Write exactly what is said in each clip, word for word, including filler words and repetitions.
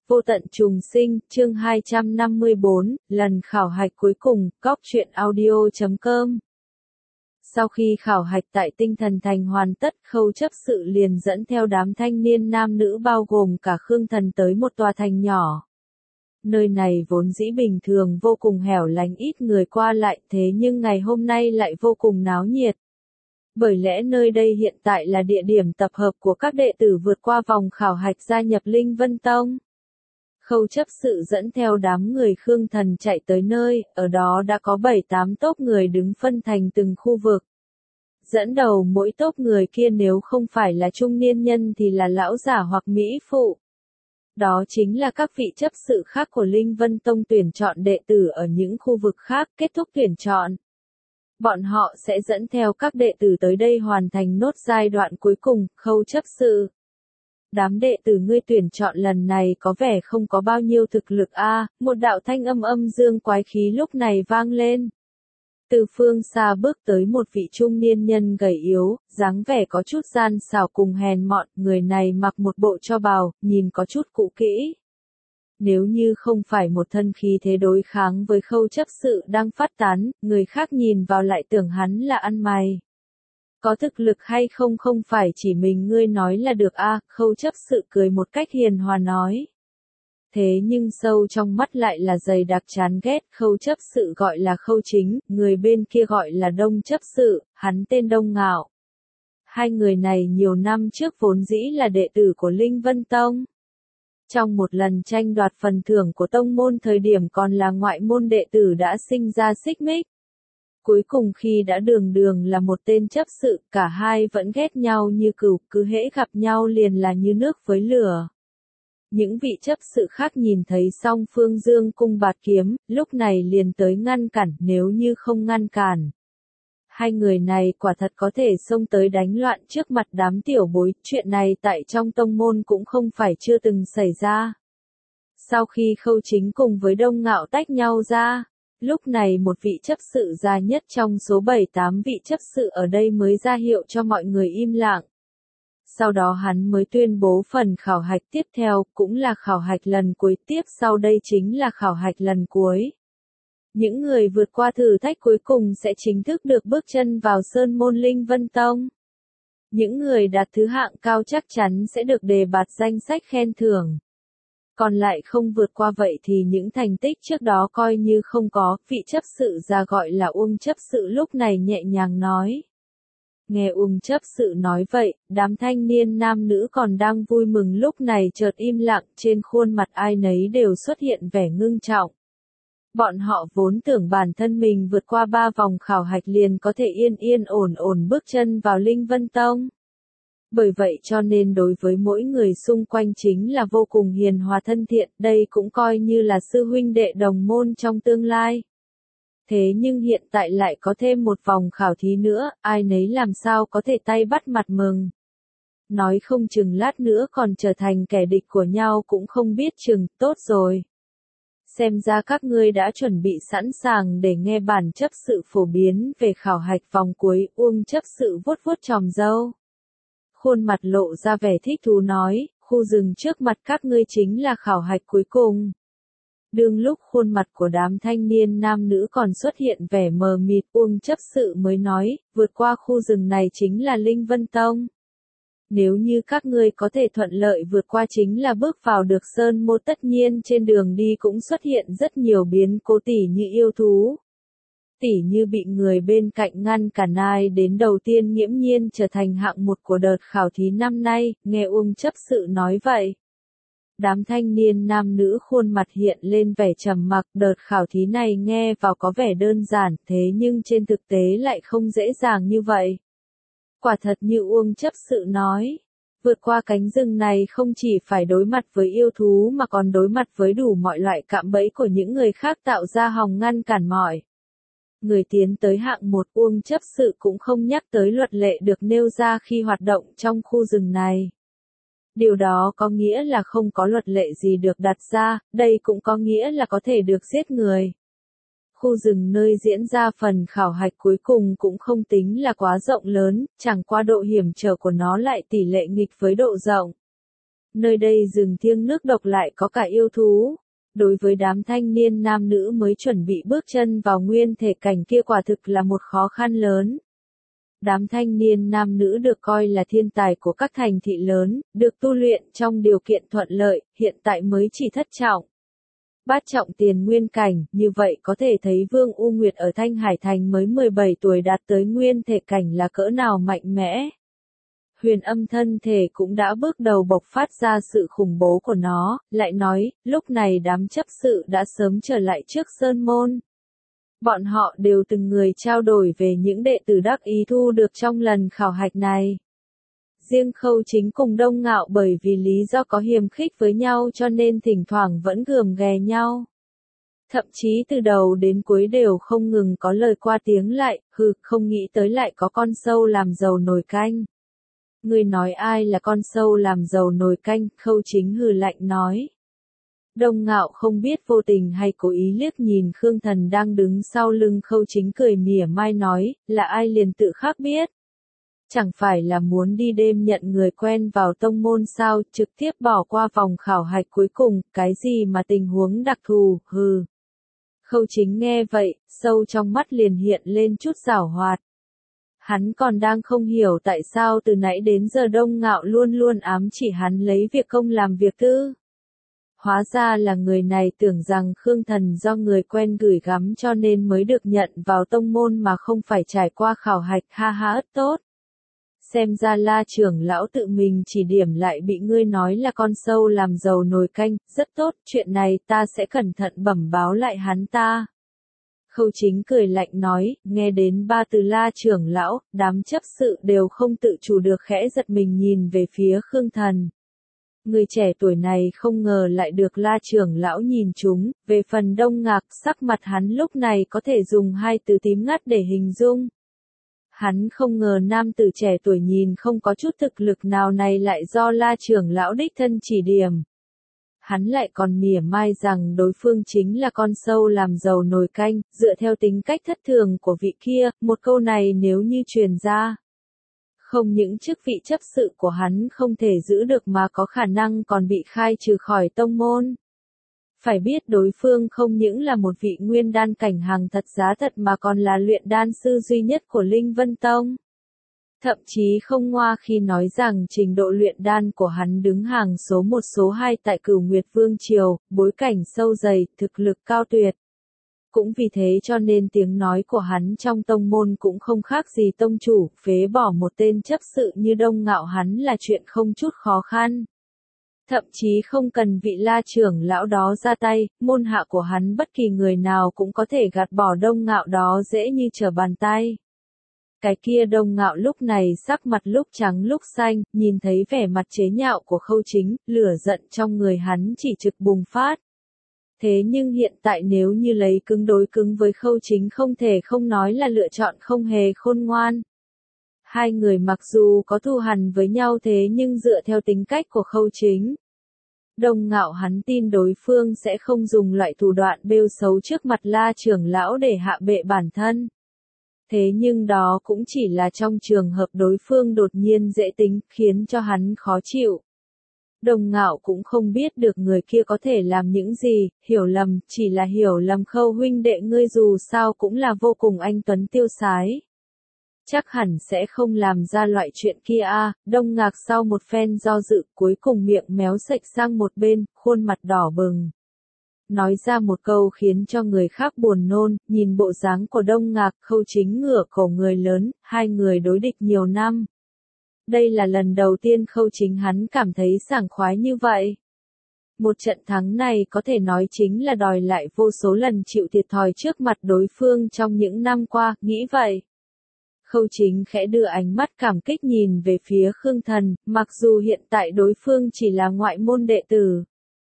Vô tận trùng sinh, chương hai trăm năm mươi bốn, lần khảo hạch cuối cùng, góc truyện audio chấm com. Sau khi khảo hạch tại Tinh Thần Thành hoàn tất, Khâu chấp sự liền dẫn theo đám thanh niên nam nữ bao gồm cả Khương Thần tới một tòa thành nhỏ. Nơi này vốn dĩ bình thường vô cùng hẻo lánh ít người qua lại, thế nhưng ngày hôm nay lại vô cùng náo nhiệt. Bởi lẽ nơi đây hiện tại là địa điểm tập hợp của các đệ tử vượt qua vòng khảo hạch gia nhập Linh Vân Tông. Khâu chấp sự dẫn theo đám người Khương Thần chạy tới nơi, ở đó đã có bảy tám tốp người đứng phân thành từng khu vực. Dẫn đầu mỗi tốp người kia nếu không phải là trung niên nhân thì là lão giả hoặc mỹ phụ. Đó chính là các vị chấp sự khác của Linh Vân Tông tuyển chọn đệ tử ở những khu vực khác. Kết thúc tuyển chọn, bọn họ sẽ dẫn theo các đệ tử tới đây hoàn thành nốt giai đoạn cuối cùng. Khâu chấp sự, đám đệ tử ngươi tuyển chọn lần này có vẻ không có bao nhiêu thực lực a. À, một đạo thanh âm âm dương quái khí lúc này vang lên. Từ phương xa bước tới một vị trung niên nhân gầy yếu, dáng vẻ có chút gian xảo cùng hèn mọn, người này mặc một bộ tro bào, nhìn có chút cũ kỹ. Nếu như không phải một thân khí thế đối kháng với Khâu chấp sự đang phát tán, người khác nhìn vào lại tưởng hắn là ăn mày. Có thực lực hay không không phải chỉ mình ngươi nói là được a. À, Khâu chấp sự cười một cách hiền hòa nói. Thế nhưng sâu trong mắt lại là dày đặc chán ghét. Khâu chấp sự gọi là Khâu Chính, người bên kia gọi là Đông chấp sự, hắn tên Đông Ngạo. Hai người này nhiều năm trước vốn dĩ là đệ tử của Linh Vân Tông. Trong một lần tranh đoạt phần thưởng của tông môn thời điểm còn là ngoại môn đệ tử đã sinh ra xích mích. Cuối cùng khi đã đường đường là một tên chấp sự, cả hai vẫn ghét nhau như cừu, cứ hễ gặp nhau liền là như nước với lửa. Những vị chấp sự khác nhìn thấy song phương dương cung bạt kiếm, lúc này liền tới ngăn cản, nếu như không ngăn cản. Hai người này quả thật có thể xông tới đánh loạn trước mặt đám tiểu bối, chuyện này tại trong tông môn cũng không phải chưa từng xảy ra. Sau khi Khâu Chính cùng với Đông Ngạo tách nhau ra, lúc này một vị chấp sự già nhất trong số bảy tám vị chấp sự ở đây mới ra hiệu cho mọi người im lặng. Sau đó hắn mới tuyên bố phần khảo hạch tiếp theo, cũng là khảo hạch lần cuối, tiếp sau đây chính là khảo hạch lần cuối. Những người vượt qua thử thách cuối cùng sẽ chính thức được bước chân vào Sơn môn Linh Vân Tông. Những người đạt thứ hạng cao chắc chắn sẽ được đề bạt danh sách khen thưởng. Còn lại không vượt qua vậy thì những thành tích trước đó coi như không có. Vị chấp sự già gọi là Uông chấp sự lúc này nhẹ nhàng nói. Nghe Uông chấp sự nói vậy, đám thanh niên nam nữ còn đang vui mừng lúc này chợt im lặng, trên khuôn mặt ai nấy đều xuất hiện vẻ ngưng trọng. Bọn họ vốn tưởng bản thân mình vượt qua ba vòng khảo hạch liền có thể yên yên ổn ổn bước chân vào Linh Vân Tông. Bởi vậy cho nên đối với mỗi người xung quanh chính là vô cùng hiền hòa thân thiện, đây cũng coi như là sư huynh đệ đồng môn trong tương lai. Thế nhưng hiện tại lại có thêm một vòng khảo thí nữa, ai nấy làm sao có thể tay bắt mặt mừng. Nói không chừng lát nữa còn trở thành kẻ địch của nhau cũng không biết chừng, tốt rồi. Xem ra các ngươi đã chuẩn bị sẵn sàng để nghe bản chấp sự phổ biến về khảo hạch vòng cuối. Uông chấp sự vuốt vuốt chòm râu. Khuôn mặt lộ ra vẻ thích thú nói, khu rừng trước mặt các ngươi chính là khảo hạch cuối cùng. Đương lúc khuôn mặt của đám thanh niên nam nữ còn xuất hiện vẻ mờ mịt, Uông chấp sự mới nói, vượt qua khu rừng này chính là Linh Vân Tông. Nếu như các ngươi có thể thuận lợi vượt qua chính là bước vào được Sơn môn, tất nhiên trên đường đi cũng xuất hiện rất nhiều biến cố tỉ như yêu thú. Tỉ như bị người bên cạnh ngăn cản ai đến đầu tiên nghiễm nhiên trở thành hạng một của đợt khảo thí năm nay, nghe Uông chấp sự nói vậy. Đám thanh niên nam nữ khuôn mặt hiện lên vẻ trầm mặc, đợt khảo thí này nghe vào có vẻ đơn giản, thế nhưng trên thực tế lại không dễ dàng như vậy. Quả thật như Uông chấp sự nói, vượt qua cánh rừng này không chỉ phải đối mặt với yêu thú mà còn đối mặt với đủ mọi loại cạm bẫy của những người khác tạo ra hòng ngăn cản mọi. Người tiến tới hạng một. Uông chấp sự cũng không nhắc tới luật lệ được nêu ra khi hoạt động trong khu rừng này. Điều đó có nghĩa là không có luật lệ gì được đặt ra, đây cũng có nghĩa là có thể được giết người. Khu rừng nơi diễn ra phần khảo hạch cuối cùng cũng không tính là quá rộng lớn, chẳng qua độ hiểm trở của nó lại tỷ lệ nghịch với độ rộng. Nơi đây rừng thiêng nước độc lại có cả yêu thú. Đối với đám thanh niên nam nữ mới chuẩn bị bước chân vào nguyên thể cảnh kia quả thực là một khó khăn lớn. Đám thanh niên nam nữ được coi là thiên tài của các thành thị lớn, được tu luyện trong điều kiện thuận lợi, hiện tại mới chỉ thất trọng. Bát trọng tiền nguyên cảnh, như vậy có thể thấy Vương U Nguyệt ở Thanh Hải Thành mới mười bảy tuổi đạt tới nguyên thể cảnh là cỡ nào mạnh mẽ. Huyền âm thân thể cũng đã bước đầu bộc phát ra sự khủng bố của nó, lại nói, lúc này đám chấp sự đã sớm trở lại trước sơn môn. Bọn họ đều từng người trao đổi về những đệ tử đắc ý thu được trong lần khảo hạch này. Riêng Khâu Chính cùng Đông Ngạo bởi vì lý do có hiềm khích với nhau cho nên thỉnh thoảng vẫn gườm ghè nhau. Thậm chí từ đầu đến cuối đều không ngừng có lời qua tiếng lại, hừ, không nghĩ tới lại có con sâu làm dầu nồi canh. Ngươi nói ai là con sâu làm dầu nồi canh, Khâu Chính hừ lạnh nói. Đông Ngạo không biết vô tình hay cố ý liếc nhìn Khương Thần đang đứng sau lưng Khâu Chính cười mỉa mai nói, là ai liền tự khắc biết. Chẳng phải là muốn đi đêm nhận người quen vào tông môn sao, trực tiếp bỏ qua vòng khảo hạch cuối cùng, cái gì mà tình huống đặc thù, hừ. Khâu Chính nghe vậy, sâu trong mắt liền hiện lên chút giảo hoạt. Hắn còn đang không hiểu tại sao từ nãy đến giờ Đông Ngạo luôn luôn ám chỉ hắn lấy việc công làm việc tư. Hóa ra là người này tưởng rằng Khương Thần do người quen gửi gắm cho nên mới được nhận vào tông môn mà không phải trải qua khảo hạch, ha ha ất tốt. Xem ra La trưởng lão tự mình chỉ điểm lại bị ngươi nói là con sâu làm dầu nồi canh, rất tốt, chuyện này ta sẽ cẩn thận bẩm báo lại hắn ta. Khâu Chính cười lạnh nói, nghe đến ba từ La trưởng lão, đám chấp sự đều không tự chủ được khẽ giật mình nhìn về phía Khương Thần. Người trẻ tuổi này không ngờ lại được La trưởng lão nhìn trúng, về phần Đông Ngạc, sắc mặt hắn lúc này có thể dùng hai từ tím ngắt để hình dung. Hắn không ngờ nam tử trẻ tuổi nhìn không có chút thực lực nào này lại do La trưởng lão đích thân chỉ điểm. Hắn lại còn mỉa mai rằng đối phương chính là con sâu làm dầu nồi canh, dựa theo tính cách thất thường của vị kia, một câu này nếu như truyền ra. Không những chức vị chấp sự của hắn không thể giữ được mà có khả năng còn bị khai trừ khỏi tông môn. Phải biết đối phương không những là một vị nguyên đan cảnh hàng thật giá thật mà còn là luyện đan sư duy nhất của Linh Vân Tông. Thậm chí không ngoa khi nói rằng trình độ luyện đan của hắn đứng hàng số một số hai tại Cửu Nguyệt Vương Triều, bối cảnh sâu dày, thực lực cao tuyệt. Cũng vì thế cho nên tiếng nói của hắn trong tông môn cũng không khác gì tông chủ, phế bỏ một tên chấp sự như Đông Ngạo hắn là chuyện không chút khó khăn. Thậm chí không cần vị La trưởng lão đó ra tay, môn hạ của hắn bất kỳ người nào cũng có thể gạt bỏ Đông Ngạo đó dễ như trở bàn tay. Cái kia Đông Ngạo lúc này sắc mặt lúc trắng lúc xanh, nhìn thấy vẻ mặt chế nhạo của Khâu Chính, lửa giận trong người hắn chỉ trực bùng phát. Thế nhưng hiện tại nếu như lấy cứng đối cứng với Khâu Chính không thể không nói là lựa chọn không hề khôn ngoan. Hai người mặc dù có thù hằn với nhau thế nhưng dựa theo tính cách của Khâu Chính, Đông Ngạo hắn tin đối phương sẽ không dùng loại thủ đoạn bêu xấu trước mặt La trưởng lão để hạ bệ bản thân. Thế nhưng đó cũng chỉ là trong trường hợp đối phương đột nhiên dễ tính, khiến cho hắn khó chịu. Đông Ngạo cũng không biết được người kia có thể làm những gì, hiểu lầm, chỉ là hiểu lầm Khâu huynh đệ ngươi dù sao cũng là vô cùng anh tuấn tiêu sái. Chắc hẳn sẽ không làm ra loại chuyện kia a. Đông Ngạc sau một phen do dự cuối cùng miệng méo sệch sang một bên, khuôn mặt đỏ bừng. Nói ra một câu khiến cho người khác buồn nôn, nhìn bộ dáng của Đông Ngạc, Khâu Chính ngửa cổ người lớn, hai người đối địch nhiều năm. Đây là lần đầu tiên Khâu Chính hắn cảm thấy sảng khoái như vậy. Một trận thắng này có thể nói chính là đòi lại vô số lần chịu thiệt thòi trước mặt đối phương trong những năm qua, nghĩ vậy. Khâu Chính khẽ đưa ánh mắt cảm kích nhìn về phía Khương Thần, mặc dù hiện tại đối phương chỉ là ngoại môn đệ tử.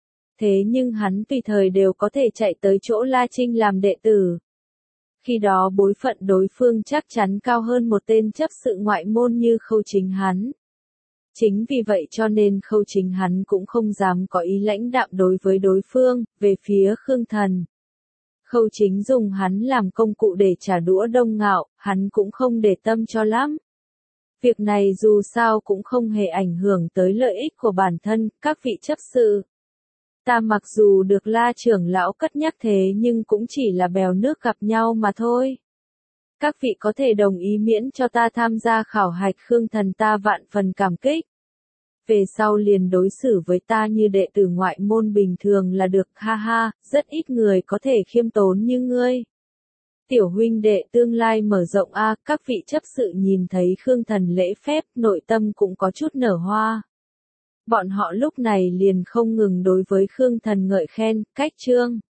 Thế nhưng hắn tùy thời đều có thể chạy tới chỗ La Trinh làm đệ tử. Khi đó bối phận đối phương chắc chắn cao hơn một tên chấp sự ngoại môn như Khâu Chính hắn. Chính vì vậy cho nên Khâu Chính hắn cũng không dám có ý lãnh đạm đối với đối phương, về phía Khương Thần. Khâu Chính dùng hắn làm công cụ để trả đũa Đông Ngạo, hắn cũng không để tâm cho lắm. Việc này dù sao cũng không hề ảnh hưởng tới lợi ích của bản thân, các vị chấp sự. Ta mặc dù được La trưởng lão cất nhắc thế nhưng cũng chỉ là bèo nước gặp nhau mà thôi. Các vị có thể đồng ý miễn cho ta tham gia khảo hạch Khương Thần, ta vạn phần cảm kích. Về sau liền đối xử với ta như đệ tử ngoại môn bình thường là được, ha ha, rất ít người có thể khiêm tốn như ngươi. Tiểu huynh đệ tương lai mở rộng a, các vị chấp sự nhìn thấy Khương Thần lễ phép, nội tâm cũng có chút nở hoa. Bọn họ lúc này liền không ngừng đối với Khương Thần ngợi khen, cách trương.